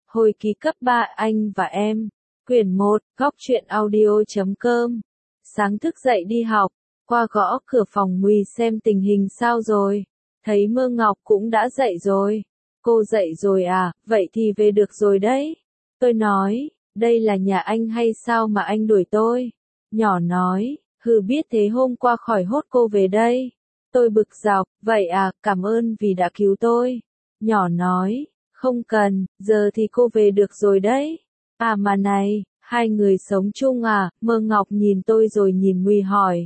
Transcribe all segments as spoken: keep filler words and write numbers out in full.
Hồi ký cấp ba anh và em. Quyển một, góc truyện audio chấm com. Sáng thức dậy đi học, qua gõ cửa phòng Mùi xem tình hình sao rồi. Thấy Mơ Ngọc cũng đã dậy rồi. Cô dậy rồi à, vậy thì về được rồi đấy. Tôi nói, đây là nhà anh hay sao mà anh đuổi tôi? Nhỏ nói, hừ biết thế hôm qua khỏi hốt cô về đây. Tôi bực dọc, vậy à, cảm ơn vì đã cứu tôi. Nhỏ nói, không cần, giờ thì cô về được rồi đấy. À mà này, hai người sống chung à? Mơ Ngọc nhìn tôi rồi nhìn Mùi hỏi.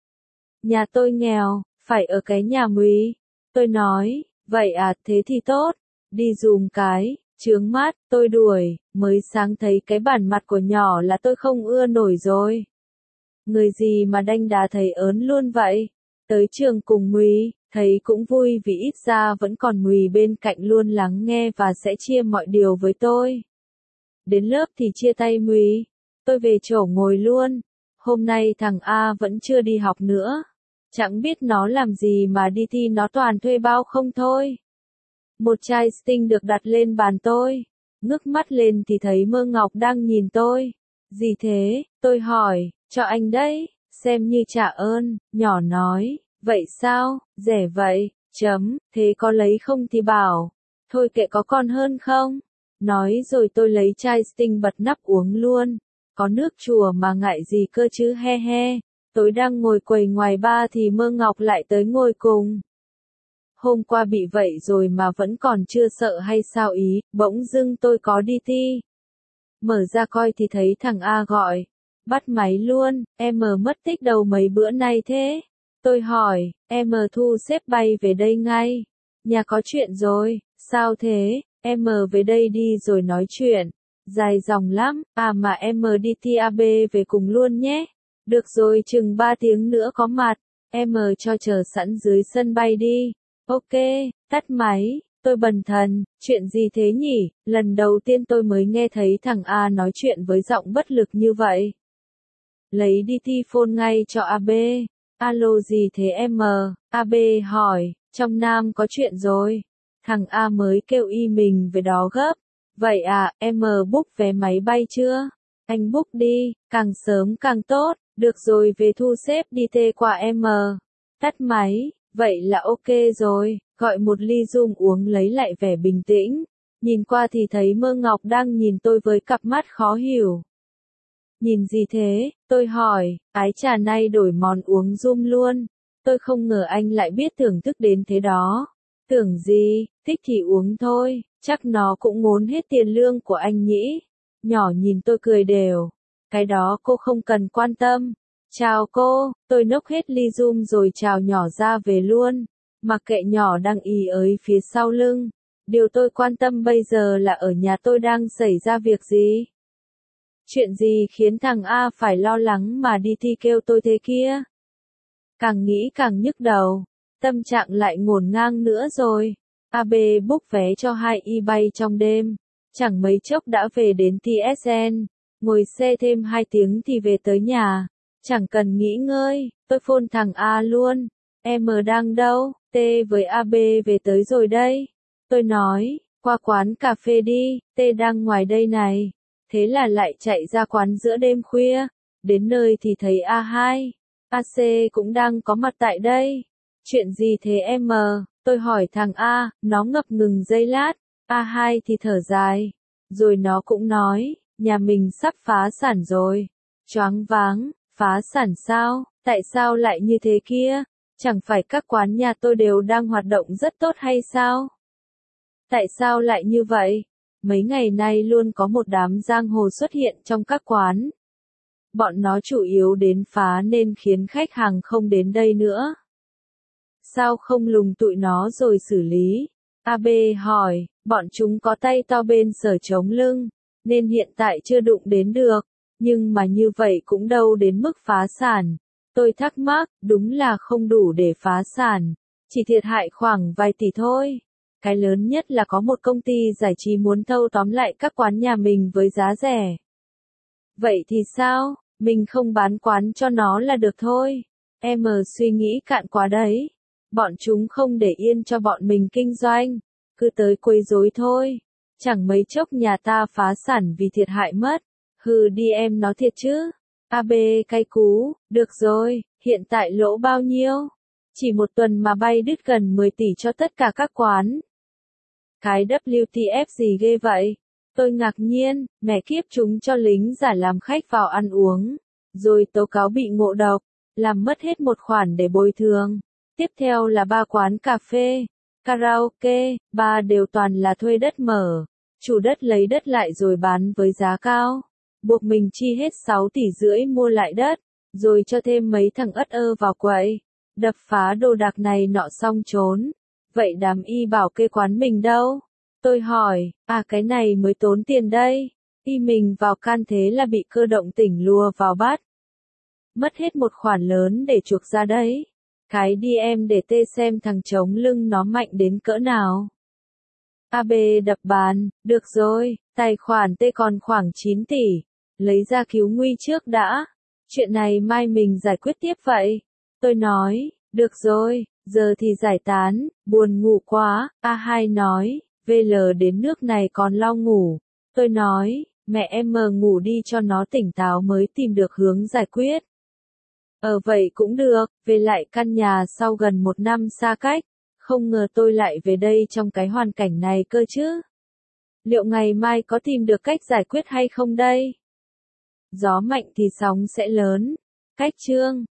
Nhà tôi nghèo, phải ở cái nhà Mùi. Tôi nói, vậy à, thế thì tốt. Đi dùm cái, chướng mắt, tôi đuổi, mới sáng thấy cái bản mặt của nhỏ là tôi không ưa nổi rồi. Người gì mà đanh đá thấy ớn luôn vậy? Tới trường cùng Mùi, thấy cũng vui vì ít ra vẫn còn Mùi bên cạnh luôn lắng nghe và sẽ chia mọi điều với tôi. Đến lớp thì chia tay Mùi, tôi về chỗ ngồi luôn. Hôm nay thằng A vẫn chưa đi học nữa. Chẳng biết nó làm gì mà đi thi nó toàn thuê bao không thôi. Một chai Sting được đặt lên bàn tôi. Ngước mắt lên thì thấy Mơ Ngọc đang nhìn tôi. Gì thế? Tôi hỏi, cho anh đấy, xem như trả ơn. Nhỏ nói, vậy sao? Rẻ vậy, chấm, thế có lấy không thì bảo. Thôi kệ có còn hơn không? Nói rồi tôi lấy chai Sting bật nắp uống luôn. Có nước chùa mà ngại gì cơ chứ he he. Tôi đang ngồi quầy ngoài ba thì Mơ Ngọc lại tới ngồi cùng. Hôm qua bị vậy rồi mà vẫn còn chưa sợ hay sao ý, bỗng dưng tôi có đi thi. Mở ra coi thì thấy thằng A gọi. Bắt máy luôn, em mất tích đâu mấy bữa nay thế? Tôi hỏi, em thu xếp bay về đây ngay. Nhà có chuyện rồi, sao thế? Em về đây đi rồi nói chuyện. Dài dòng lắm, à mà em đi thi a bê về cùng luôn nhé. Được rồi chừng ba tiếng nữa có mặt, em cho chờ sẵn dưới sân bay đi. Ok, tắt máy, tôi bần thần, chuyện gì thế nhỉ? Lần đầu tiên tôi mới nghe thấy thằng A nói chuyện với giọng bất lực như vậy. Lấy đi thi phone ngay cho a bê. Alo gì thế em? a bê hỏi, trong Nam có chuyện rồi. Thằng A mới kêu y mình về đó gấp. Vậy à, em book vé máy bay chưa? Anh book đi, càng sớm càng tốt. Được rồi về thu xếp đi tê qua em. Tắt máy, vậy là ok rồi. Gọi một ly rum uống lấy lại vẻ bình tĩnh. Nhìn qua thì thấy Mơ Ngọc đang nhìn tôi với cặp mắt khó hiểu. Nhìn gì thế? Tôi hỏi, ái trà nay đổi món uống rum luôn. Tôi không ngờ anh lại biết thưởng thức đến thế đó. Tưởng gì, thích thì uống thôi, chắc nó cũng ngốn hết tiền lương của anh nhỉ. Nhỏ nhìn tôi cười đều. Cái đó cô không cần quan tâm. Chào cô, tôi nốc hết ly rum rồi chào nhỏ ra về luôn. Mặc kệ nhỏ đang ì ới phía sau lưng. Điều tôi quan tâm bây giờ là ở nhà tôi đang xảy ra việc gì? Chuyện gì khiến thằng A phải lo lắng mà đi thi kêu tôi thế kia? Càng nghĩ càng nhức đầu. Tâm trạng lại ngổn ngang nữa rồi. a bê book vé cho hai y bay trong đêm. Chẳng mấy chốc đã về đến tê ét en. Ngồi xe thêm hai tiếng thì về tới nhà. Chẳng cần nghỉ ngơi, tôi phone thằng A luôn. Em đang đâu? T với a bê về tới rồi đây. Tôi nói, qua quán cà phê đi, T đang ngoài đây này. Thế là lại chạy ra quán giữa đêm khuya. Đến nơi thì thấy a hai, a xê cũng đang có mặt tại đây. Chuyện gì thế em? Tôi hỏi thằng A, nó ngập ngừng giây lát. a hai thì thở dài. Rồi nó cũng nói, nhà mình sắp phá sản rồi. Choáng váng, phá sản sao? Tại sao lại như thế kia? Chẳng phải các quán nhà tôi đều đang hoạt động rất tốt hay sao? Tại sao lại như vậy? Mấy ngày nay luôn có một đám giang hồ xuất hiện trong các quán. Bọn nó chủ yếu đến phá nên khiến khách hàng không đến đây nữa. Sao không lùng tụi nó rồi xử lý? a bê hỏi, bọn chúng có tay to bên sở chống lưng, nên hiện tại chưa đụng đến được. Nhưng mà như vậy cũng đâu đến mức phá sản. Tôi thắc mắc, đúng là không đủ để phá sản. Chỉ thiệt hại khoảng vài tỷ thôi. Cái lớn nhất là có một công ty giải trí muốn thâu tóm lại các quán nhà mình với giá rẻ. Vậy thì sao? Mình không bán quán cho nó là được thôi. Em suy nghĩ cạn quá đấy. Bọn chúng không để yên cho bọn mình kinh doanh. Cứ tới quấy rối thôi. Chẳng mấy chốc nhà ta phá sản vì thiệt hại mất. Hừ đi em nói thiệt chứ. a bê cay cú, được rồi, hiện tại lỗ bao nhiêu? Chỉ một tuần mà bay đứt gần mười tỷ cho tất cả các quán. Cái vê kép tê ép gì ghê vậy? Tôi ngạc nhiên, mẹ kiếp chúng cho lính giả làm khách vào ăn uống, rồi tố cáo bị ngộ độc, làm mất hết một khoản để bồi thường. Tiếp theo là ba quán cà phê, karaoke, bar đều toàn là thuê đất mở. Chủ đất lấy đất lại rồi bán với giá cao. Buộc mình chi hết sáu tỷ rưỡi mua lại đất, rồi cho thêm mấy thằng ất ơ vào quậy. Đập phá đồ đạc này nọ xong trốn. Vậy đám y bảo kê quán mình đâu? Tôi hỏi, à cái này mới tốn tiền đây. Y mình vào can thế là bị cơ động tỉnh lùa vào bắt. Mất hết một khoản lớn để chuộc ra đấy. Cái đi em để tê xem thằng chống lưng nó mạnh đến cỡ nào. a bê đập bàn, được rồi, tài khoản T còn khoảng chín tỷ. Lấy ra cứu nguy trước đã. Chuyện này mai mình giải quyết tiếp vậy. Tôi nói, được rồi, giờ thì giải tán, buồn ngủ quá. a hai nói, vê lờ đến nước này còn lo ngủ. Tôi nói, mẹ em mờ ngủ đi cho nó tỉnh táo mới tìm được hướng giải quyết. Ờ vậy cũng được, về lại căn nhà sau gần một năm xa cách. Không ngờ tôi lại về đây trong cái hoàn cảnh này cơ chứ. Liệu ngày mai có tìm được cách giải quyết hay không đây? Gió mạnh thì sóng sẽ lớn. Cách chương